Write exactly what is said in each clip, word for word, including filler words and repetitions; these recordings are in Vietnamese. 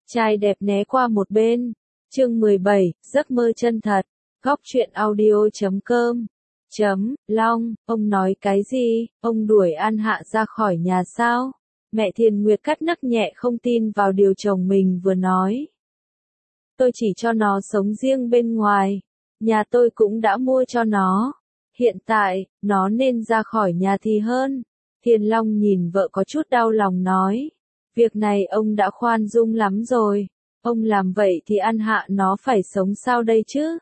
Trai đẹp né qua một bên. Chương mười bảy, giấc mơ chân thật. Góc truyện audio chấm com. Chấm, Long, ông nói cái gì? Ông đuổi An Hạ ra khỏi nhà sao? Mẹ Thiền Nguyệt cắt nấc nhẹ không tin vào điều chồng mình vừa nói. Tôi chỉ cho nó sống riêng bên ngoài. Nhà tôi cũng đã mua cho nó. Hiện tại, nó nên ra khỏi nhà thì hơn. Thiền Long nhìn vợ có chút đau lòng nói. Việc này ông đã khoan dung lắm rồi. Ông làm vậy thì An Hạ nó phải sống sao đây chứ?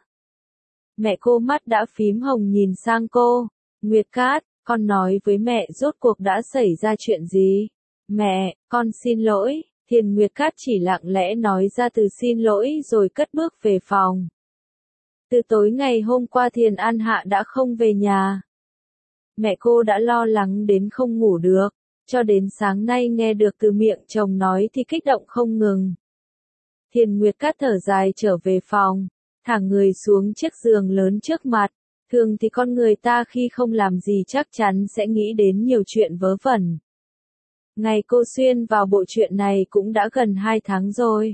Mẹ cô mắt đã phím hồng nhìn sang cô. Nguyệt Cát, con nói với mẹ rốt cuộc đã xảy ra chuyện gì? Mẹ, con xin lỗi. Thiền Nguyệt Cát chỉ lặng lẽ nói ra từ xin lỗi rồi cất bước về phòng. Từ tối ngày hôm qua Thiền An Hạ đã không về nhà. Mẹ cô đã lo lắng đến không ngủ được, cho đến sáng nay nghe được từ miệng chồng nói thì kích động không ngừng. Thiền Nguyệt Cát thở dài trở về phòng, thả người xuống chiếc giường lớn trước mặt. Thường thì con người ta khi không làm gì chắc chắn sẽ nghĩ đến nhiều chuyện vớ vẩn. Ngày cô xuyên vào bộ chuyện này cũng đã gần hai tháng rồi.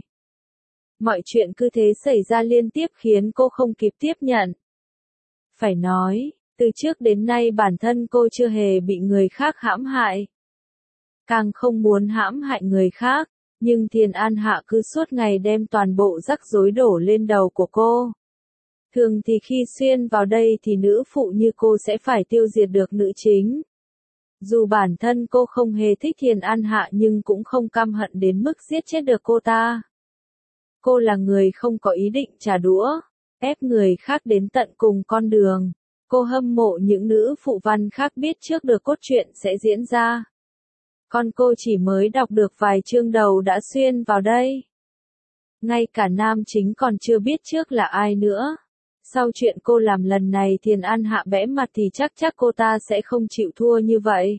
Mọi chuyện cứ thế xảy ra liên tiếp khiến cô không kịp tiếp nhận. Phải nói, từ trước đến nay bản thân cô chưa hề bị người khác hãm hại. Càng không muốn hãm hại người khác, nhưng Thiền An Hạ cứ suốt ngày đem toàn bộ rắc rối đổ lên đầu của cô. Thường thì khi xuyên vào đây thì nữ phụ như cô sẽ phải tiêu diệt được nữ chính. Dù bản thân cô không hề thích Thiền An Hạ nhưng cũng không căm hận đến mức giết chết được cô ta. Cô là người không có ý định trả đũa, ép người khác đến tận cùng con đường. Cô hâm mộ những nữ phụ văn khác biết trước được cốt truyện sẽ diễn ra. Còn cô chỉ mới đọc được vài chương đầu đã xuyên vào đây. Ngay cả nam chính còn chưa biết trước là ai nữa. Sau chuyện cô làm lần này Thiền An Hạ bẽ mặt thì chắc chắc cô ta sẽ không chịu thua như vậy.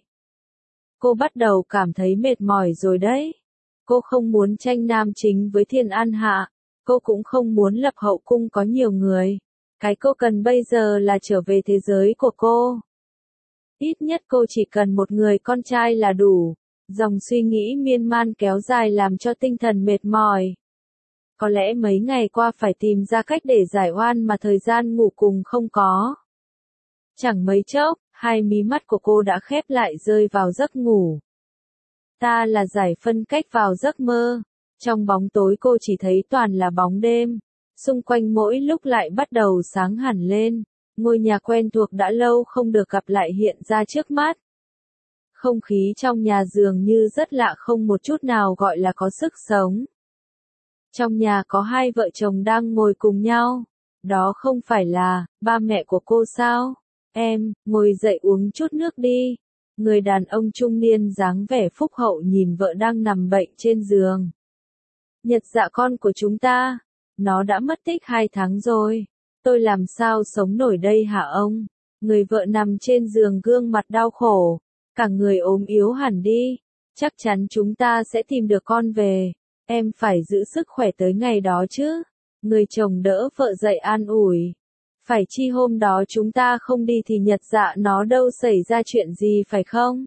Cô bắt đầu cảm thấy mệt mỏi rồi đấy. Cô không muốn tranh nam chính với Thiền An Hạ. Cô cũng không muốn lập hậu cung có nhiều người. Cái cô cần bây giờ là trở về thế giới của cô. Ít nhất cô chỉ cần một người con trai là đủ. Dòng suy nghĩ miên man kéo dài làm cho tinh thần mệt mỏi. Có lẽ mấy ngày qua phải tìm ra cách để giải oan mà thời gian ngủ cùng không có. Chẳng mấy chốc, hai mí mắt của cô đã khép lại rơi vào giấc ngủ. Ta là giải phân cách vào giấc mơ. Trong bóng tối cô chỉ thấy toàn là bóng đêm. Xung quanh mỗi lúc lại bắt đầu sáng hẳn lên. Ngôi nhà quen thuộc đã lâu không được gặp lại hiện ra trước mắt. Không khí trong nhà dường như rất lạ không một chút nào gọi là có sức sống. Trong nhà có hai vợ chồng đang ngồi cùng nhau. Đó không phải là ba mẹ của cô sao? Em, ngồi dậy uống chút nước đi. Người đàn ông trung niên dáng vẻ phúc hậu nhìn vợ đang nằm bệnh trên giường. Nhật Dạ con của chúng ta. Nó đã mất tích hai tháng rồi. Tôi làm sao sống nổi đây hả ông? Người vợ nằm trên giường gương mặt đau khổ. Cả người ốm yếu hẳn đi. Chắc chắn chúng ta sẽ tìm được con về. Em phải giữ sức khỏe tới ngày đó chứ. Người chồng đỡ vợ dậy an ủi. Phải chi hôm đó chúng ta không đi thì Nhật Dạ nó đâu xảy ra chuyện gì phải không?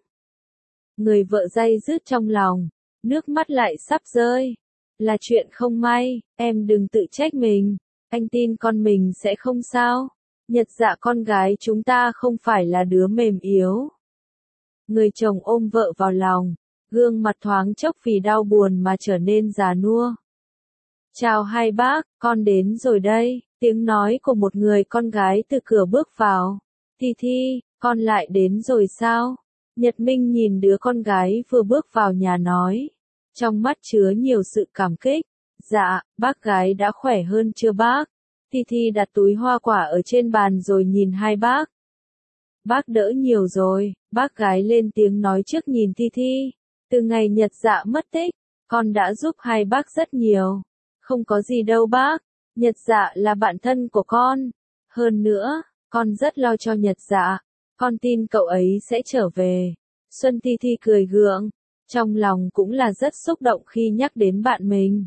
Người vợ day dứt trong lòng. Nước mắt lại sắp rơi. Là chuyện không may, em đừng tự trách mình. Anh tin con mình sẽ không sao. Nhật Dạ con gái chúng ta không phải là đứa mềm yếu. Người chồng ôm vợ vào lòng. Gương mặt thoáng chốc vì đau buồn mà trở nên già nua. Chào hai bác, con đến rồi đây. Tiếng nói của một người con gái từ cửa bước vào. Thi Thi, con lại đến rồi sao? Nhật Minh nhìn đứa con gái vừa bước vào nhà nói. Trong mắt chứa nhiều sự cảm kích. Dạ, bác gái đã khỏe hơn chưa bác? Thi Thi đặt túi hoa quả ở trên bàn rồi nhìn hai bác. Bác đỡ nhiều rồi, bác gái lên tiếng nói trước nhìn Thi Thi. Từ ngày Nhật Dạ mất tích, con đã giúp hai bác rất nhiều. Không có gì đâu bác, Nhật Dạ là bạn thân của con. Hơn nữa, con rất lo cho Nhật Dạ. Con tin cậu ấy sẽ trở về. Xuân Thi Thi cười gượng. Trong lòng cũng là rất xúc động khi nhắc đến bạn mình.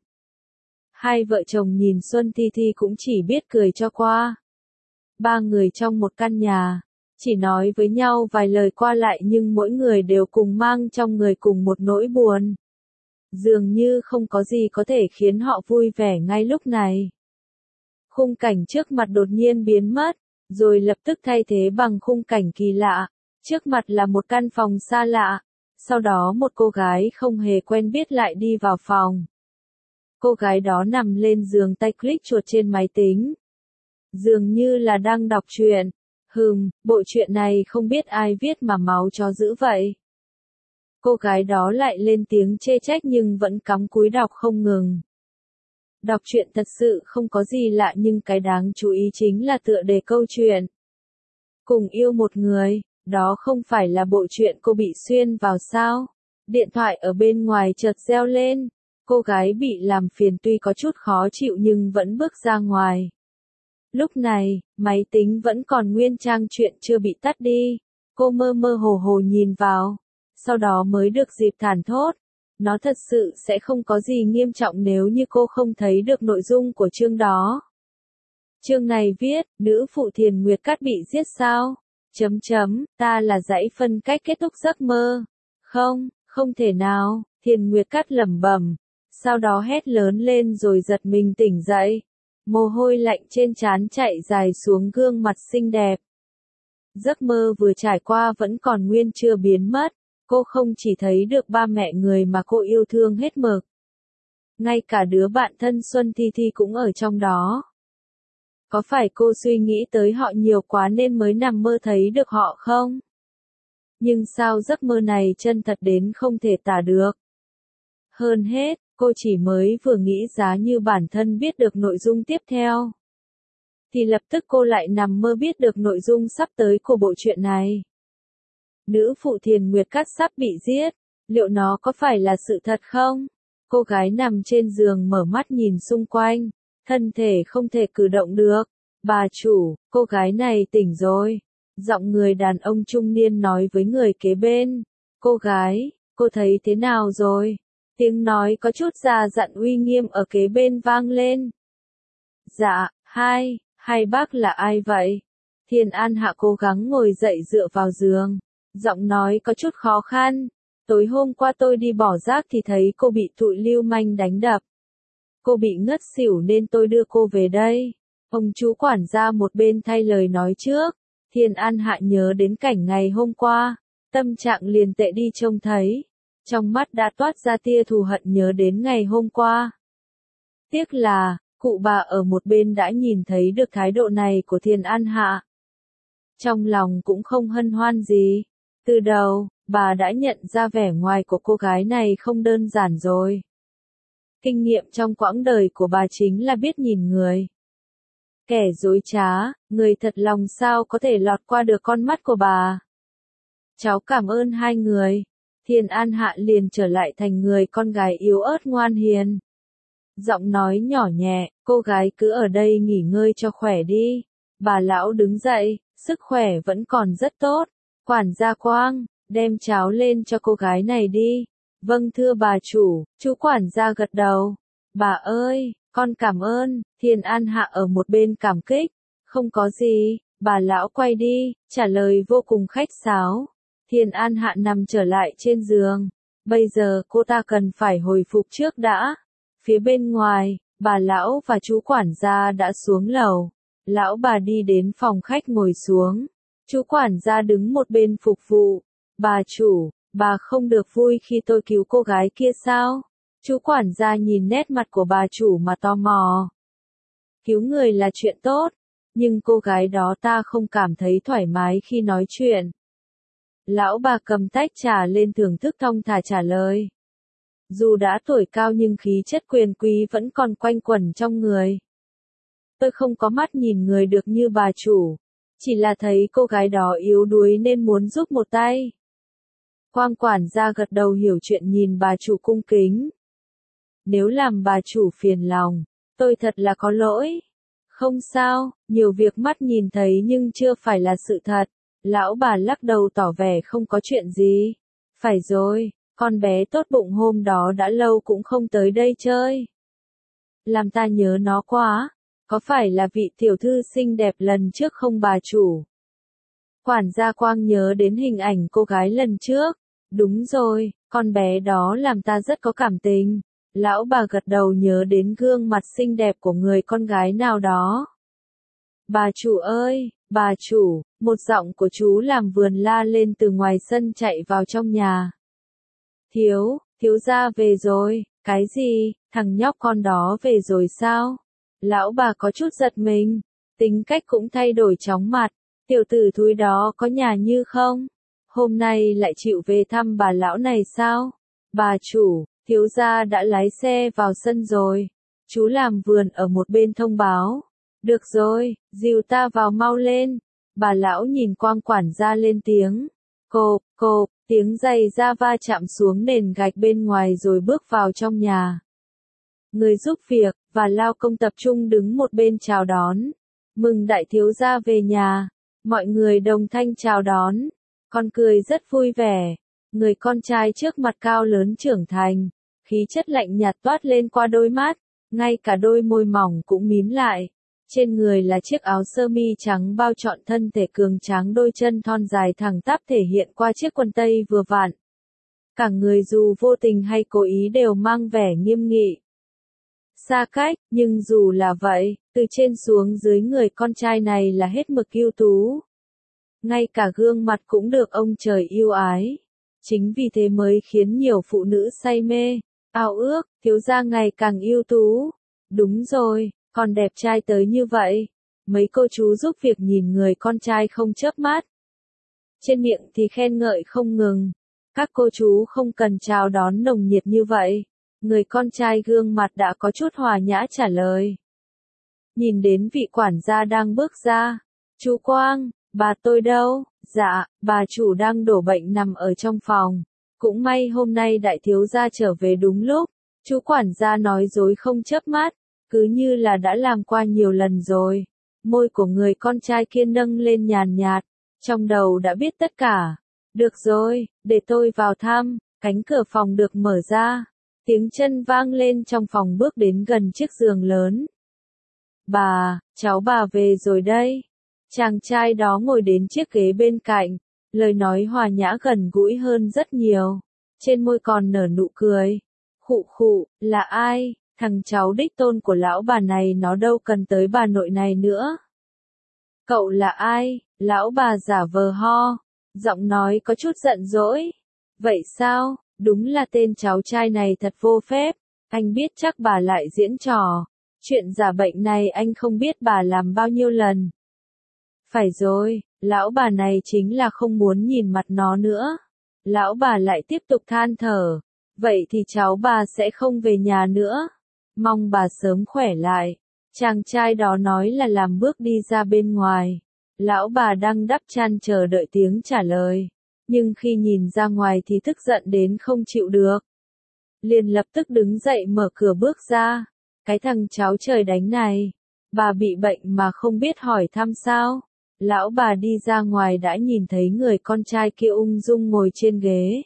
Hai vợ chồng nhìn Xuân Thi Thi cũng chỉ biết cười cho qua. Ba người trong một căn nhà. Chỉ nói với nhau vài lời qua lại nhưng mỗi người đều cùng mang trong người cùng một nỗi buồn. Dường như không có gì có thể khiến họ vui vẻ ngay lúc này. Khung cảnh trước mặt đột nhiên biến mất, rồi lập tức thay thế bằng khung cảnh kỳ lạ. Trước mặt là một căn phòng xa lạ, sau đó một cô gái không hề quen biết lại đi vào phòng. Cô gái đó nằm lên giường tay click chuột trên máy tính. Dường như là đang đọc truyện. Hừm, bộ truyện này không biết ai viết mà máu chó dữ vậy. Cô gái đó lại lên tiếng chê trách nhưng vẫn cắm cúi đọc không ngừng. Đọc truyện thật sự không có gì lạ nhưng cái đáng chú ý chính là tựa đề câu chuyện. Cùng yêu một người, đó không phải là bộ truyện cô bị xuyên vào sao? Điện thoại ở bên ngoài chợt reo lên. Cô gái bị làm phiền tuy có chút khó chịu nhưng vẫn bước ra ngoài. Lúc này, máy tính vẫn còn nguyên trang truyện chưa bị tắt đi. Cô mơ mơ hồ hồ nhìn vào. Sau đó mới được dịp thản thốt. Nó thật sự sẽ không có gì nghiêm trọng nếu như cô không thấy được nội dung của chương đó. Chương này viết, nữ phụ Thiền Nguyệt Cát bị giết sao? Chấm chấm, ta là dãy phân cách kết thúc giấc mơ. Không, không thể nào, Thiền Nguyệt Cát lẩm bẩm. Sau đó hét lớn lên rồi giật mình tỉnh dậy. Mồ hôi lạnh trên trán chạy dài xuống gương mặt xinh đẹp. Giấc mơ vừa trải qua vẫn còn nguyên chưa biến mất. Cô không chỉ thấy được ba mẹ người mà cô yêu thương hết mực. Ngay cả đứa bạn thân Xuân Thi Thi cũng ở trong đó. Có phải cô suy nghĩ tới họ nhiều quá nên mới nằm mơ thấy được họ không? Nhưng sao giấc mơ này chân thật đến không thể tả được. Hơn hết, cô chỉ mới vừa nghĩ giá như bản thân biết được nội dung tiếp theo. Thì lập tức cô lại nằm mơ biết được nội dung sắp tới của bộ truyện này. Nữ phụ Thiền Nguyệt Cát sắp bị giết, liệu nó có phải là sự thật không? Cô gái nằm trên giường mở mắt nhìn xung quanh, thân thể không thể cử động được. Bà chủ, cô gái này tỉnh rồi. Giọng người đàn ông trung niên nói với người kế bên. Cô gái, cô thấy thế nào rồi? Tiếng nói có chút già dặn uy nghiêm ở kế bên vang lên. Dạ, hai, hai bác là ai vậy? Thiên An Hạ cố gắng ngồi dậy dựa vào giường. Giọng nói có chút khó khăn. Tối hôm qua tôi đi bỏ rác thì thấy cô bị tụi lưu manh đánh đập. Cô bị ngất xỉu nên tôi đưa cô về đây. Ông chú quản gia một bên thay lời nói trước. Thiên An Hạ nhớ đến cảnh ngày hôm qua. Tâm trạng liền tệ đi trông thấy. Trong mắt đã toát ra tia thù hận nhớ đến ngày hôm qua. Tiếc là, cụ bà ở một bên đã nhìn thấy được thái độ này của Thiên An Hạ. Trong lòng cũng không hân hoan gì. Từ đầu, bà đã nhận ra vẻ ngoài của cô gái này không đơn giản rồi. Kinh nghiệm trong quãng đời của bà chính là biết nhìn người. Kẻ dối trá, người thật lòng sao có thể lọt qua được con mắt của bà. Cháu cảm ơn hai người. Thiên An Hạ liền trở lại thành người con gái yếu ớt ngoan hiền. Giọng nói nhỏ nhẹ, cô gái cứ ở đây nghỉ ngơi cho khỏe đi. Bà lão đứng dậy, sức khỏe vẫn còn rất tốt. Quản gia Quang, đem cháo lên cho cô gái này đi. Vâng thưa bà chủ, chú quản gia gật đầu. Bà ơi, con cảm ơn. Thiên An Hạ ở một bên cảm kích. Không có gì, bà lão quay đi, trả lời vô cùng khách sáo. Thiên An Hạ nằm trở lại trên giường. Bây giờ cô ta cần phải hồi phục trước đã. Phía bên ngoài, bà lão và chú quản gia đã xuống lầu. Lão bà đi đến phòng khách ngồi xuống. Chú quản gia đứng một bên phục vụ. Bà chủ, bà không được vui khi tôi cứu cô gái kia sao? Chú quản gia nhìn nét mặt của bà chủ mà tò mò. Cứu người là chuyện tốt, nhưng cô gái đó ta không cảm thấy thoải mái khi nói chuyện. Lão bà cầm tách trà lên thưởng thức thong thả trả lời. Dù đã tuổi cao nhưng khí chất quyền quý vẫn còn quanh quẩn trong người. Tôi không có mắt nhìn người được như bà chủ. Chỉ là thấy cô gái đó yếu đuối nên muốn giúp một tay. Quang quản gia gật đầu hiểu chuyện nhìn bà chủ cung kính. Nếu làm bà chủ phiền lòng, tôi thật là có lỗi. Không sao, nhiều việc mắt nhìn thấy nhưng chưa phải là sự thật. Lão bà lắc đầu tỏ vẻ không có chuyện gì. Phải rồi, con bé tốt bụng hôm đó đã lâu cũng không tới đây chơi. Làm ta nhớ nó quá. Có phải là vị tiểu thư xinh đẹp lần trước không bà chủ? Quản gia Quang nhớ đến hình ảnh cô gái lần trước. Đúng rồi, con bé đó làm ta rất có cảm tình. Lão bà gật đầu nhớ đến gương mặt xinh đẹp của người con gái nào đó. Bà chủ ơi, bà chủ, một giọng của chú làm vườn la lên từ ngoài sân chạy vào trong nhà. Thiếu, thiếu gia về rồi, cái gì, thằng nhóc con đó về rồi sao? Lão bà có chút giật mình, tính cách cũng thay đổi chóng mặt, tiểu tử thúi đó có nhà Như không? Hôm nay lại chịu về thăm bà lão này sao? Bà chủ, thiếu gia đã lái xe vào sân rồi, chú làm vườn ở một bên thông báo. Được rồi, dìu ta vào mau lên. Bà lão nhìn Quang quản gia lên tiếng. Cộp, cộp, tiếng giày da va chạm xuống nền gạch bên ngoài rồi bước vào trong nhà. Người giúp việc, và lao công tập trung đứng một bên chào đón. Mừng đại thiếu gia về nhà. Mọi người đồng thanh chào đón. Con cười rất vui vẻ. Người con trai trước mặt cao lớn trưởng thành. Khí chất lạnh nhạt toát lên qua đôi mắt. Ngay cả đôi môi mỏng cũng mím lại. Trên người là chiếc áo sơ mi trắng bao trọn thân thể cường tráng, đôi chân thon dài thẳng tắp thể hiện qua chiếc quần tây vừa vặn. Cả người dù vô tình hay cố ý đều mang vẻ nghiêm nghị. Xa cách, nhưng dù là vậy, từ trên xuống dưới người con trai này là hết mực ưu tú. Ngay cả gương mặt cũng được ông trời yêu ái. Chính vì thế mới khiến nhiều phụ nữ say mê, ao ước, thiếu gia ngày càng ưu tú. Đúng rồi. Còn đẹp trai tới như vậy. Mấy cô chú giúp việc nhìn người con trai không chớp mắt. Trên miệng thì khen ngợi không ngừng. Các cô chú không cần chào đón nồng nhiệt như vậy. Người con trai gương mặt đã có chút hòa nhã trả lời. Nhìn đến vị quản gia đang bước ra. Chú Quang, bà tôi đâu? Dạ, bà chủ đang đổ bệnh nằm ở trong phòng. Cũng may hôm nay đại thiếu gia trở về đúng lúc. Chú quản gia nói dối không chớp mắt. Cứ như là đã làm qua nhiều lần rồi. Môi của người con trai kia nâng lên nhàn nhạt, trong đầu đã biết tất cả. Được rồi, để tôi vào thăm. Cánh cửa phòng được mở ra. Tiếng chân vang lên trong phòng, bước đến gần chiếc giường lớn. Bà, cháu bà về rồi đây. Chàng trai đó ngồi đến chiếc ghế bên cạnh. Lời nói hòa nhã gần gũi hơn rất nhiều. Trên môi còn nở nụ cười. Khụ khụ, là ai? Thằng cháu đích tôn của lão bà này nó đâu cần tới bà nội này nữa. Cậu là ai? Lão bà giả vờ ho. Giọng nói có chút giận dỗi. Vậy sao? Đúng là tên cháu trai này thật vô phép. Anh biết chắc bà lại diễn trò. Chuyện giả bệnh này anh không biết bà làm bao nhiêu lần. Phải rồi, lão bà này chính là không muốn nhìn mặt nó nữa. Lão bà lại tiếp tục than thở. Vậy thì cháu bà sẽ không về nhà nữa. Mong bà sớm khỏe lại. Chàng trai đó nói là làm bước đi ra bên ngoài. Lão bà đang đắp chăn chờ đợi tiếng trả lời. Nhưng khi nhìn ra ngoài thì tức giận đến không chịu được. Liền lập tức đứng dậy mở cửa bước ra. Cái thằng cháu trời đánh này. Bà bị bệnh mà không biết hỏi thăm sao. Lão bà đi ra ngoài đã nhìn thấy người con trai kia ung dung ngồi trên ghế.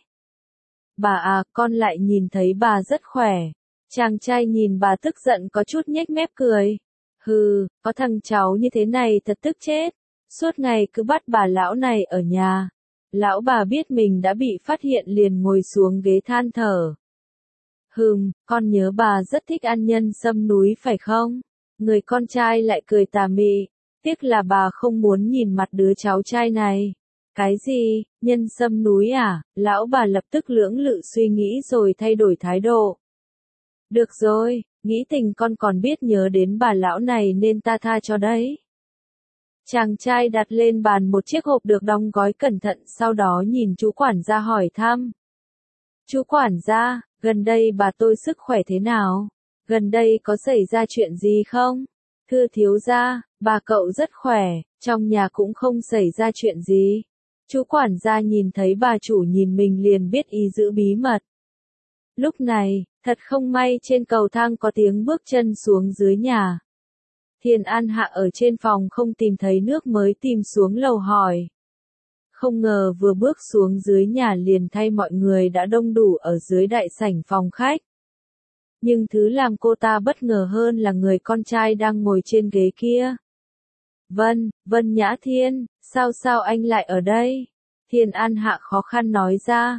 Bà à, con lại nhìn thấy bà rất khỏe. Chàng trai nhìn bà tức giận có chút nhếch mép cười. Hừ, có thằng cháu như thế này thật tức chết. Suốt ngày cứ bắt bà lão này ở nhà. Lão bà biết mình đã bị phát hiện liền ngồi xuống ghế than thở. Hừm, con nhớ bà rất thích ăn nhân sâm núi phải không? Người con trai lại cười tà mị. Tiếc là bà không muốn nhìn mặt đứa cháu trai này. Cái gì, nhân sâm núi à? Lão bà lập tức lưỡng lự suy nghĩ rồi thay đổi thái độ. Được rồi, nghĩ tình con còn biết nhớ đến bà lão này nên ta tha cho đấy. Chàng trai đặt lên bàn một chiếc hộp được đóng gói cẩn thận, sau đó nhìn chú quản gia hỏi thăm. Chú quản gia, gần đây bà tôi sức khỏe thế nào? Gần đây có xảy ra chuyện gì không? Thưa thiếu gia, bà cậu rất khỏe, trong nhà cũng không xảy ra chuyện gì. Chú quản gia nhìn thấy bà chủ nhìn mình liền biết ý giữ bí mật. Lúc này, thật không may trên cầu thang có tiếng bước chân xuống dưới nhà. Thiền An Hạ ở trên phòng không tìm thấy nước mới tìm xuống lầu hỏi. Không ngờ vừa bước xuống dưới nhà liền thay mọi người đã đông đủ ở dưới đại sảnh phòng khách. Nhưng thứ làm cô ta bất ngờ hơn là người con trai đang ngồi trên ghế kia. Vân, Vân Nhã Thiên, sao sao anh lại ở đây? Thiền An Hạ khó khăn nói ra.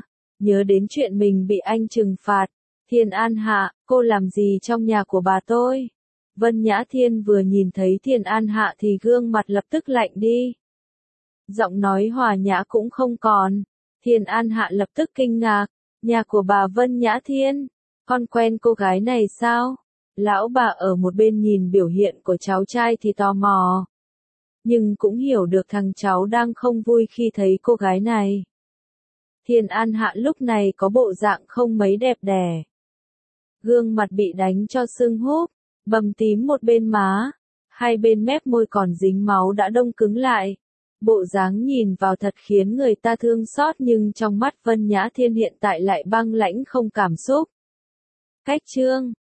nhớ đến chuyện mình bị anh trừng phạt. Thiên An Hạ, cô làm gì trong nhà của bà tôi? Vân Nhã Thiên vừa nhìn thấy Thiên An Hạ thì gương mặt lập tức lạnh đi. Giọng nói hòa nhã cũng không còn. Thiên An Hạ lập tức kinh ngạc. Nhà của bà Vân Nhã Thiên? Con quen cô gái này sao? Lão bà ở một bên nhìn biểu hiện của cháu trai thì tò mò. Nhưng cũng hiểu được thằng cháu đang không vui khi thấy cô gái này. Thiên An Hạ lúc này có bộ dạng không mấy đẹp đẽ. Gương mặt bị đánh cho sưng húp, bầm tím một bên má, hai bên mép môi còn dính máu đã đông cứng lại. Bộ dáng nhìn vào thật khiến người ta thương xót nhưng trong mắt Vân Nhã Thiên hiện tại lại băng lãnh không cảm xúc. Cách chương